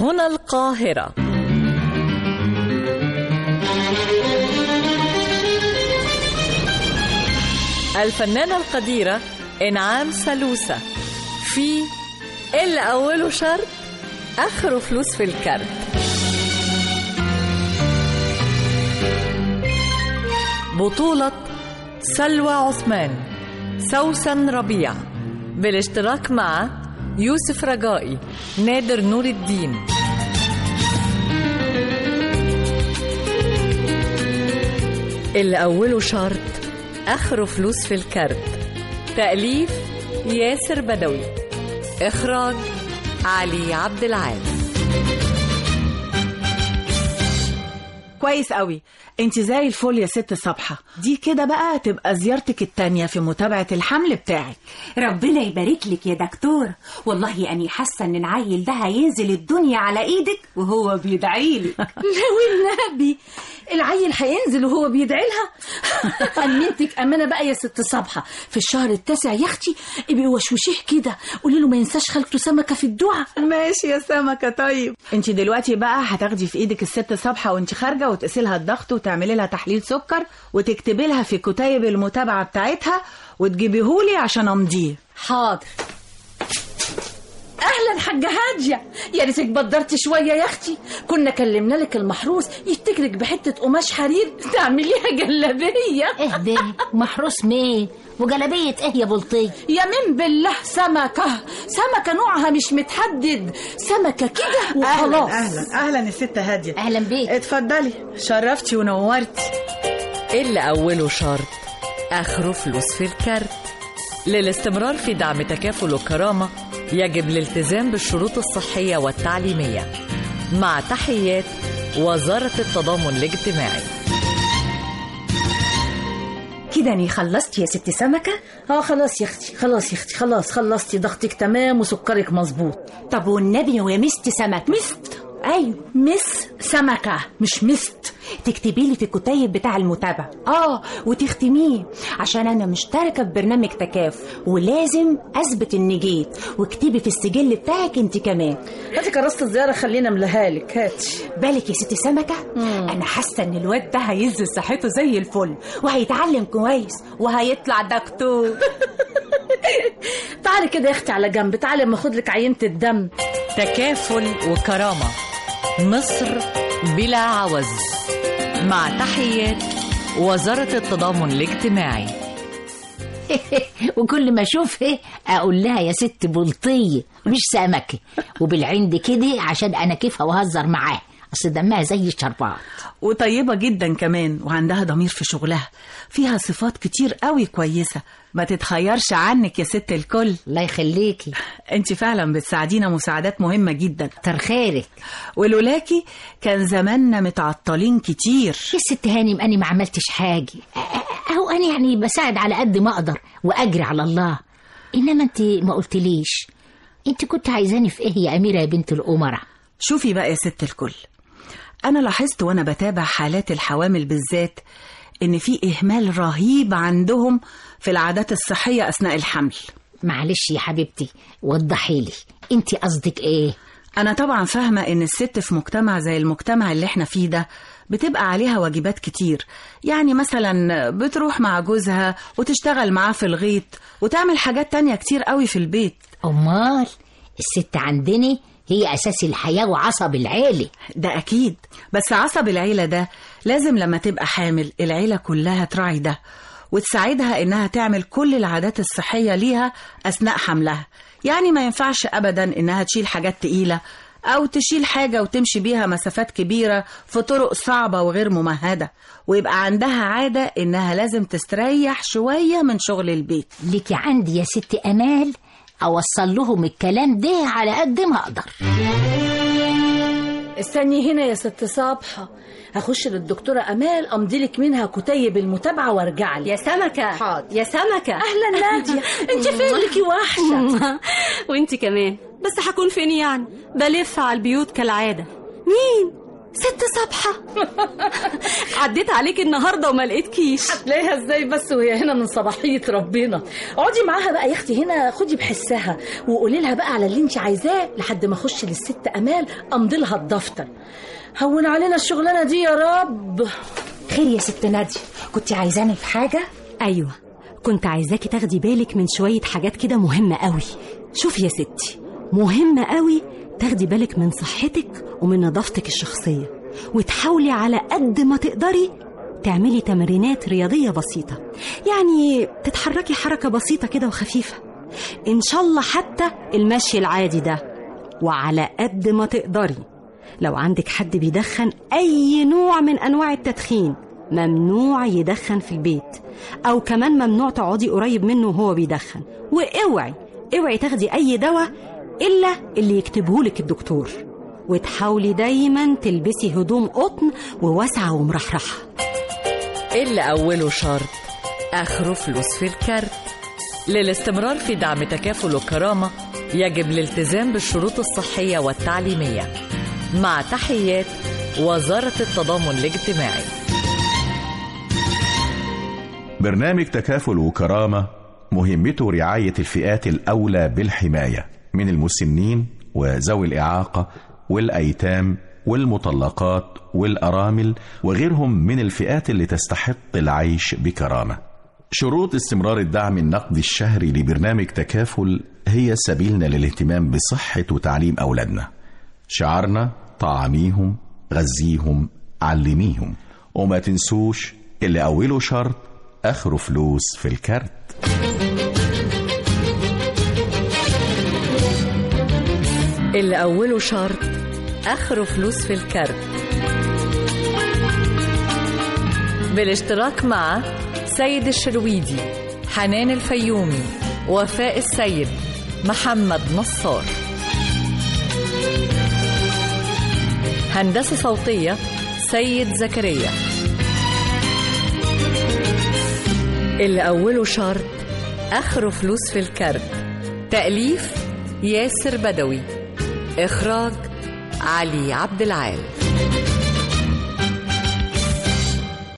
هنا القاهرة. الفنانة القديرة إنعام سالوسة في اللي أوله شرط آخره فلوس في الكارت. بطولة سلوى عثمان، سوسن ربيع، بالاشتراك مع يوسف رجائي، نادر نور الدين. اللي أوله شرط آخره فلوس في الكارت. تأليف ياسر بدوي، إخراج علي عبد العال. كويس قوي، انت زي الفل يا ست صبحة. دي كده بقى تبقى زيارتك التانية في متابعة الحمل بتاعك. ربنا يبارك لك يا دكتور. والله أني حاسة ان العيل ده هينزل الدنيا على ايدك وهو بيدعيلك. والنبي العيل هينزل وهو بيدعي لها. أمنتك أمانة بقى يا ست صبحة، في الشهر التاسع يا اختي ابقي وشوشيه كده، قولي له ما ينساش خالته سمكة في الدعاء. ماشي يا سمكة. طيب انت دلوقتي بقى هتاخدي في ايدك الست صبحة وانت خارجة وتقيسي لها الضغط وتعملي لها تحليل سكر وتكتبي لها في كتيب المتابعة بتاعتها وتجيبيهولي عشان امضيه. حاضر. اهلا حاجه هاديه، يا ريتك بدرت شويه يا اختي، كنا كلمنا لك المحروس يتكلك بحته قماش حرير تعمليها جلابيه. اهدي محروس مين وجلابيه ايه يا بلطي؟ يمين بالله سمكه نوعها مش متحدد، سمكه كده وخلاص. اهلا يا ست هاديه. اهلا بيك. اتفضلي، شرفتي ونورتي. اللي أوله شرط آخره فلوس في الكارت. للاستمرار في دعم تكافل وكرامة يجب الالتزام بالشروط الصحية والتعليمية. مع تحيات وزارة التضامن الاجتماعي. كده اني خلصت يا ست سمكة؟ خلاص يا اختي، خلاص خلصتي، ضغطك تمام وسكرك مظبوط. طب والنبي يا مست سمكة. مست؟ ايوه مس سمكة مش مست. تكتبي لي في الكتيب بتاع المتابعة وتختميه، عشان انا مشتركة في برنامج تكافل ولازم اثبت اني جيت، واكتبي في السجل بتاعك انت كمان. هاتي كراسة الزيارة خلينا املاها لك. هاتي بالك يا ست سمكة. انا حاسة ان الواد ده هينزل صحته زي الفل وهيتعلم كويس وهيطلع دكتور. تعالي كده يا اختي على جنب، تعالي اما اخد لك عينة الدم. تكافل وكرامة، مصر بلا عوز. مع تحيات وزارة التضامن الاجتماعي. وكل ما اشوفها اقول لها يا ست بلطية مش سمكة، وبالعند كده عشان انا كيف وهزر معاها، اصل دمها زي الشربات وطيبة جدا كمان، وعندها ضمير في شغلها، فيها صفات كتير قوي كويسة، ما تتخيرش عنك يا ست الكل. الله يخليكي، انت فعلا بتساعدينا مساعدات مهمة جدا. كتر خيرك. ولولاكي كان زماننا متعطلين كتير. يا ست هانم انا ما عملتش حاجة، اهو انا يعني بساعد على قد ما اقدر واجري على الله. انما انت ما قلتليش انت كنت عايزاني في ايه يا اميرة يا بنت الامراء؟ شوفي بقى يا ست الكل، أنا لاحظت وأنا بتابع حالات الحوامل بالذات إن في إهمال رهيب عندهم في العادات الصحية أثناء الحمل. معلش يا حبيبتي وضحيلي انت قصدك إيه؟ أنا طبعا فاهمة إن الست في مجتمع زي المجتمع اللي احنا فيه ده بتبقى عليها واجبات كتير، يعني مثلا بتروح مع جوزها وتشتغل معاه في الغيط وتعمل حاجات تانية كتير قوي في البيت. أمال الست عندنا هي أساس الحياة وعصب العيلة. ده أكيد، بس عصب العيلة ده لازم لما تبقى حامل العيلة كلها تراعي ده وتساعدها إنها تعمل كل العادات الصحية ليها أثناء حملها. يعني ما ينفعش أبدا إنها تشيل حاجات تقيلة أو تشيل حاجة وتمشي بيها مسافات كبيرة في طرق صعبة وغير ممهدة، ويبقى عندها عادة إنها لازم تستريح شوية من شغل البيت. ليكي عندي يا ست أمال أوصل لهم الكلام ده على قد ما أقدر. استني هنا يا ست صبحة، هخش للدكتورة أمال أمضيلك منها كتيب المتابعة وارجع لي. يا سمكة. حاضر يا سمكة. أهلا نادية. انت فين لكي وحشة. وانت كمان، بس هكون فين يعني؟ بلف على البيوت كالعادة. مين؟ ست صبحة عديت عليك النهاردة وما لقيتكيش. هتلاقيها ازاي بس وهي هنا من صباحية ربنا. اقعدي معاها بقى يا اختي هنا، خدي بحسها وقولي لها بقى على اللي انت عايزاه لحد ما اخش للست امال امضي لها الدفتر. هون علينا الشغلانة دي يا رب. خير يا ست نادية، كنت عايزاني في حاجة؟ أيوة، كنت عايزاكي تاخدي بالك من شوية حاجات كده مهمة قوي. شوفي يا ستي، مهمة قوي تاخدي بالك من صحتك ومن نظافتك الشخصية، وتحاولي على قد ما تقدري تعملي تمرينات رياضية بسيطة، يعني تتحركي حركة بسيطة كده وخفيفة، إن شاء الله حتى المشي العادي ده. وعلى قد ما تقدري لو عندك حد بيدخن أي نوع من أنواع التدخين ممنوع يدخن في البيت، أو كمان ممنوع تقعدي قريب منه وهو بيدخن. اوعي تاخدي أي دواء إلا اللي يكتبهولك الدكتور، وتحاولي دايما تلبسي هدوم قطن وواسعة ومرحرحة. اللي أوله شرط آخره فلوس في الكارت. للاستمرار في دعم تكافل وكرامة يجب الالتزام بالشروط الصحية والتعليمية. مع تحيات وزارة التضامن الاجتماعي. برنامج تكافل وكرامة مهمته رعاية الفئات الأولى بالحماية من المسنين وذوي الإعاقة والأيتام والمطلقات والأرامل وغيرهم من الفئات اللي تستحق العيش بكرامة. شروط استمرار الدعم النقدي الشهري لبرنامج تكافل هي سبيلنا للاهتمام بصحة وتعليم أولادنا. شعارنا طعميهم، غذيهم، علميهم، وما تنسوش اللي أوله شرط آخره فلوس في الكارت. اللي أوله شرط آخره فلوس في الكارت، بالاشتراك مع سيد الشرويدي، حنان الفيومي، وفاء السيد، محمد نصار. هندسة صوتية سيد زكريا. اللي أوله شرط آخره فلوس في الكارت. تأليف ياسر بدوي. إخراج علي عبد العال.